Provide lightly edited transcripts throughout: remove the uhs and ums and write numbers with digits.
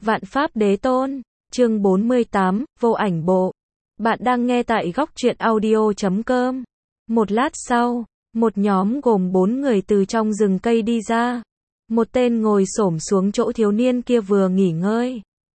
Vạn Pháp Đế Tôn, chương 48, Vô Ảnh Bộ. Bạn đang nghe tại góc truyện audio.com. Một lát sau, một nhóm gồm 4 người từ trong rừng cây đi ra. Một tên ngồi xổm xuống chỗ thiếu niên kia vừa nghỉ ngơi.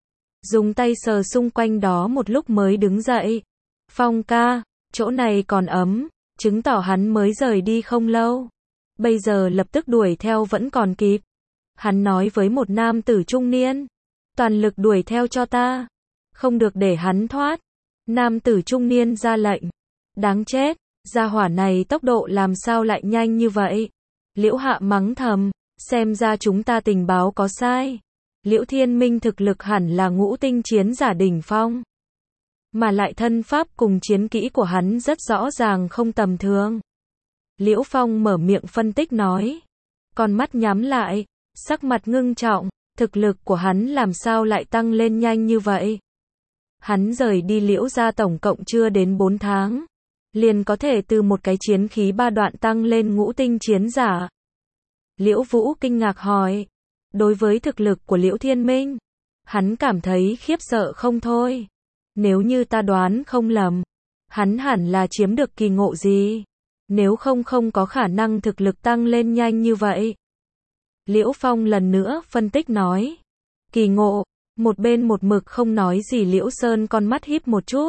Dùng tay sờ xung quanh đó một lúc mới đứng dậy. Phong ca, chỗ này còn ấm, chứng tỏ hắn mới rời đi không lâu. Bây giờ lập tức đuổi theo vẫn còn kịp. Hắn nói với một nam tử trung niên. Toàn lực đuổi theo cho ta. Không được để hắn thoát. Nam tử trung niên ra lệnh. Đáng chết, gia hỏa này tốc độ làm sao lại nhanh như vậy. Liễu Hạ mắng thầm, xem ra chúng ta tình báo có sai. Liễu Thiên Minh thực lực hẳn là ngũ tinh chiến giả đỉnh phong. Mà lại thân pháp cùng chiến kỹ của hắn rất rõ ràng không tầm thường. Liễu Phong mở miệng phân tích nói. Con mắt nhắm lại, sắc mặt ngưng trọng, thực lực của hắn làm sao lại tăng lên nhanh như vậy. Hắn rời đi Liễu gia tổng cộng chưa đến 4 tháng. Liền có thể từ một cái chiến khí 3 đoạn tăng lên ngũ tinh chiến giả. Liễu Vũ kinh ngạc hỏi. Đối với thực lực của Liễu Thiên Minh, hắn cảm thấy khiếp sợ không thôi. Nếu như ta đoán không lầm, hắn hẳn là chiếm được kỳ ngộ gì. Nếu không có khả năng thực lực tăng lên nhanh như vậy. Liễu Phong lần nữa phân tích nói. Kỳ ngộ, một bên một mực không nói gì Liễu Sơn con mắt híp một chút.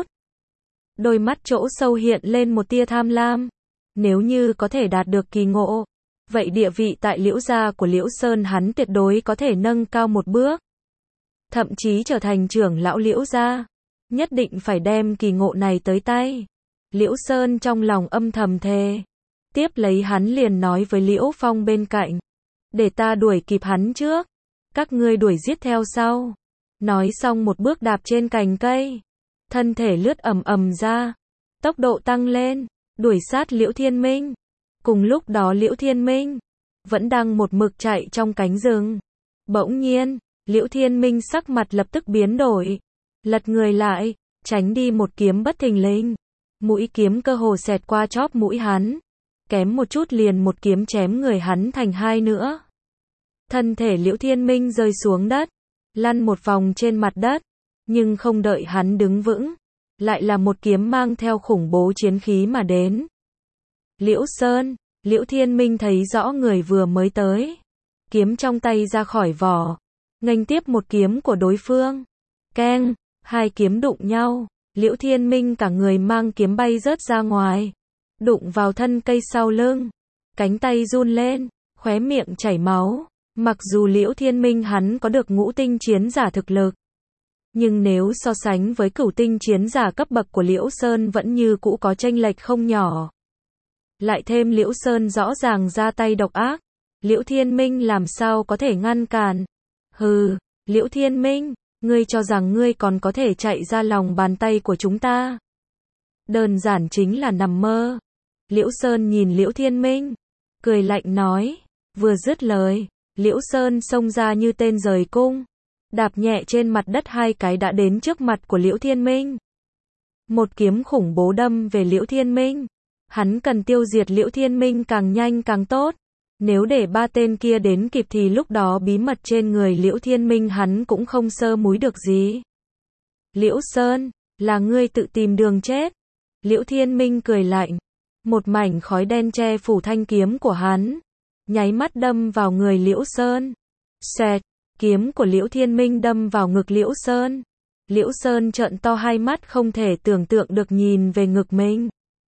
Đôi mắt chỗ sâu hiện lên một tia tham lam. Nếu như có thể đạt được kỳ ngộ, vậy địa vị tại Liễu gia của Liễu Sơn hắn tuyệt đối có thể nâng cao một bước. Thậm chí trở thành trưởng lão Liễu gia. Nhất định phải đem kỳ ngộ này tới tay. Liễu Sơn trong lòng âm thầm thề. Tiếp lấy hắn liền nói với Liễu Phong bên cạnh. Để ta đuổi kịp hắn trước. Các ngươi đuổi giết theo sau. Nói xong một bước đạp trên cành cây. Thân thể lướt ầm ầm ra. Tốc độ tăng lên. Đuổi sát Liễu Thiên Minh. Cùng lúc đó Liễu Thiên Minh vẫn đang một mực chạy trong cánh rừng. Bỗng nhiên, Liễu Thiên Minh sắc mặt lập tức biến đổi. Lật người lại, tránh đi một kiếm bất thình lình. Mũi kiếm cơ hồ xẹt qua chóp mũi hắn. Kém một chút liền một kiếm chém người hắn thành hai nữa. Thân thể Liễu Thiên Minh rơi xuống đất, lăn một vòng trên mặt đất, nhưng không đợi hắn đứng vững, lại là một kiếm mang theo khủng bố chiến khí mà đến. Liễu Sơn, Liễu Thiên Minh thấy rõ người vừa mới tới, kiếm trong tay ra khỏi vỏ, nghênh tiếp một kiếm của đối phương. Keng, hai kiếm đụng nhau, Liễu Thiên Minh cả người mang kiếm bay rớt ra ngoài, đụng vào thân cây sau lưng, cánh tay run lên, khóe miệng chảy máu. Mặc dù Liễu Thiên Minh hắn có được ngũ tinh chiến giả thực lực, nhưng nếu so sánh với cửu tinh chiến giả cấp bậc của Liễu Sơn vẫn như cũ có chênh lệch không nhỏ. Lại thêm Liễu Sơn rõ ràng ra tay độc ác, Liễu Thiên Minh làm sao có thể ngăn cản. Hừ, Liễu Thiên Minh, ngươi cho rằng ngươi còn có thể chạy ra lòng bàn tay của chúng ta. Đơn giản chính là nằm mơ. Liễu Sơn nhìn Liễu Thiên Minh, cười lạnh nói, vừa dứt lời. Liễu Sơn xông ra như tên rời cung, đạp nhẹ trên mặt đất hai cái đã đến trước mặt của Liễu Thiên Minh. Một kiếm khủng bố đâm về Liễu Thiên Minh. Hắn cần tiêu diệt Liễu Thiên Minh càng nhanh càng tốt. Nếu để ba tên kia đến kịp thì lúc đó bí mật trên người Liễu Thiên Minh hắn cũng không sơ múi được gì. Liễu Sơn, là ngươi tự tìm đường chết. Liễu Thiên Minh cười lạnh. Một mảnh khói đen che phủ thanh kiếm của hắn. Nháy mắt đâm vào người Liễu Sơn. Xẹt, kiếm của Liễu Thiên Minh đâm vào ngực Liễu Sơn. Liễu Sơn trợn to hai mắt không thể tưởng tượng được nhìn về ngực mình.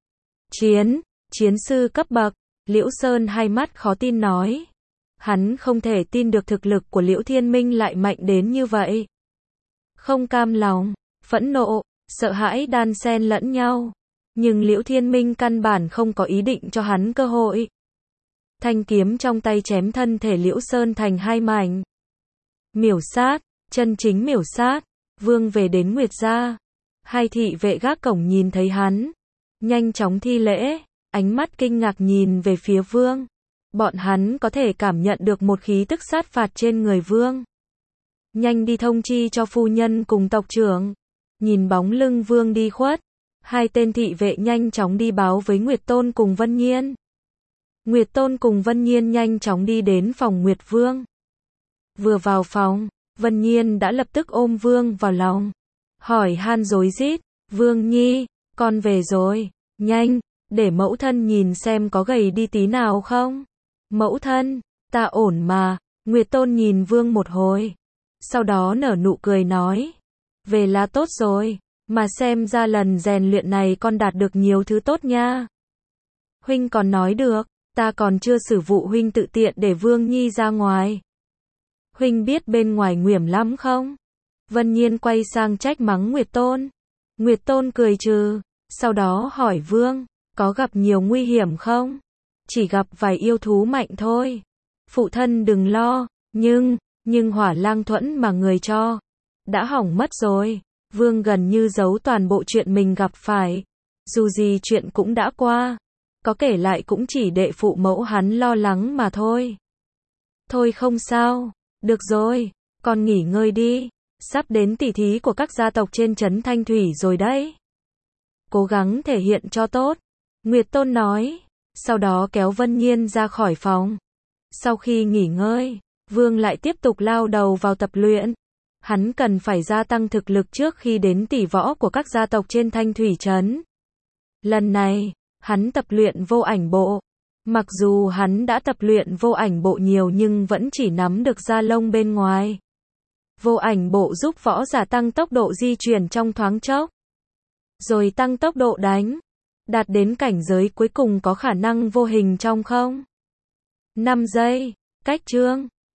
Chiến sư cấp bậc, Liễu Sơn hai mắt khó tin nói. Hắn không thể tin được thực lực của Liễu Thiên Minh lại mạnh đến như vậy. Không cam lòng, phẫn nộ, sợ hãi đan xen lẫn nhau. Nhưng Liễu Thiên Minh căn bản không có ý định cho hắn cơ hội. Thanh kiếm trong tay chém thân thể Liễu Sơn thành hai mảnh. Miểu sát, chân chính miểu sát. Vương về đến Nguyệt gia. Hai thị vệ gác cổng nhìn thấy hắn, nhanh chóng thi lễ, ánh mắt kinh ngạc nhìn về phía Vương. Bọn hắn có thể cảm nhận được một khí tức sát phạt trên người Vương. Nhanh đi thông chi cho phu nhân cùng tộc trưởng. Nhìn bóng lưng Vương đi khuất, hai tên thị vệ nhanh chóng đi báo với Nguyệt Tôn cùng Vân Nhiên. Nguyệt Tôn cùng Vân Nhiên nhanh chóng đi đến phòng Nguyệt Vương. Vừa vào phòng, Vân Nhiên đã lập tức ôm Vương vào lòng. Hỏi han rối rít, Vương Nhi, con về rồi, nhanh, để mẫu thân nhìn xem có gầy đi tí nào không. Mẫu thân, ta ổn mà. Nguyệt Tôn nhìn Vương một hồi. Sau đó nở nụ cười nói, về là tốt rồi, mà xem ra lần rèn luyện này con đạt được nhiều thứ tốt nha. Huynh còn nói được, ta còn chưa xử vụ huynh tự tiện để Vương Nhi ra ngoài. Huynh biết bên ngoài nguểm lắm không? Vân Nhiên quay sang trách mắng Nguyệt Tôn. Nguyệt Tôn cười trừ, sau đó hỏi Vương, có gặp nhiều nguy hiểm không? Chỉ gặp vài yêu thú mạnh thôi. Phụ thân đừng lo, nhưng Hỏa Lang Thuẫn mà người cho, đã hỏng mất rồi. Vương gần như giấu toàn bộ chuyện mình gặp phải. Dù gì chuyện cũng đã qua, có kể lại cũng chỉ để phụ mẫu hắn lo lắng mà thôi. Thôi không sao, được rồi, con nghỉ ngơi đi. Sắp đến tỷ thí của các gia tộc trên trấn Thanh Thủy rồi đấy. Cố gắng thể hiện cho tốt. Nguyệt Tôn nói, sau đó kéo Vân Nhiên ra khỏi phòng. Sau khi nghỉ ngơi, Vương lại tiếp tục lao đầu vào tập luyện. Hắn cần phải gia tăng thực lực trước khi đến tỷ võ của các gia tộc trên Thanh Thủy trấn. Lần này, hắn tập luyện vô ảnh bộ. Mặc dù hắn đã tập luyện vô ảnh bộ nhiều nhưng vẫn chỉ nắm được da lông bên ngoài. Vô ảnh bộ giúp võ giả tăng tốc độ di chuyển trong thoáng chốc, rồi tăng tốc độ đánh, đạt đến cảnh giới cuối cùng có khả năng vô hình trong không 5 giây. Cách chương